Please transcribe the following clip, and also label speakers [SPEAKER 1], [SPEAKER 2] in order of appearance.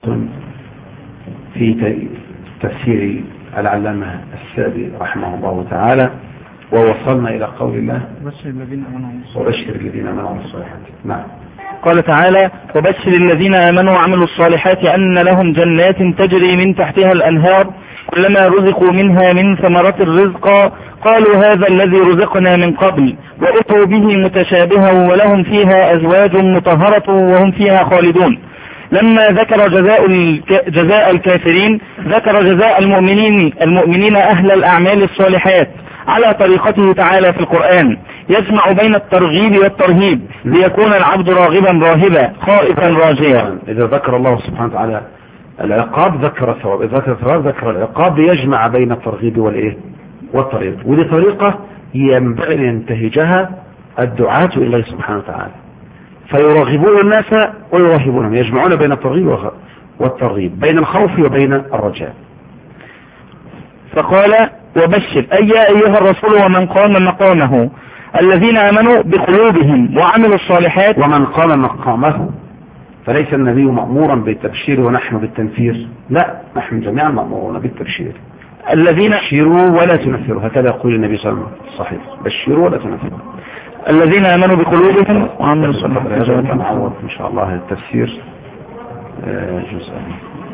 [SPEAKER 1] في تفسير العلامة السعدي رحمه الله تعالى، ووصلنا إلى قول الله وبشر الذين آمنوا وعملوا الصالحات. نعم.
[SPEAKER 2] قال تعالى: وبشر الذين آمنوا وعملوا الصالحات أن لهم جنات تجري من تحتها الأنهار كلما رزقوا منها من ثمرة الرزق قالوا هذا الذي رزقنا من قبل وأتوا به متشابها ولهم فيها أزواج مطهرة وهم فيها خالدون. لما ذكر جزاء الكافرين ذكر جزاء المؤمنين أهل الأعمال الصالحات على طريقته تعالى في القرآن، يجمع بين الترغيب والترهيب ليكون العبد راغبا راهبا خائفا راجيا.
[SPEAKER 1] إذا ذكر الله سبحانه وتعالى العقاب ذكر الثواب، إذا ذكر الثواب ذكر العقاب، ليجمع بين الترغيب والترهيب. ودي طريقة ينبغي أن ينتهجها الدعاة إلى الله سبحانه وتعالى، فيرغبون الناس ويرهبونهم، يجمعون بين الترغيب والترغيب، بين الخوف وبين الرجاء.
[SPEAKER 2] فقال: وبشر أي يا أيها الرسول ومن قام مقامه الذين آمنوا بقلوبهم وعملوا الصالحات.
[SPEAKER 1] ومن قام مقامه، فليس النبي مأمورا بالتبشير ونحن بالتنفير، لا، نحن جميعا مأمورون بالتبشير.
[SPEAKER 2] الذين
[SPEAKER 1] بشروا ولا تنفروا، هكذا يقول النبي صلى الله عليه وسلم صحيح، بشروا ولا تنفروا.
[SPEAKER 2] الذين آمنوا بقلوبهم وعملوا الصالحات.
[SPEAKER 1] نعوض إن شاء الله التفسير جزء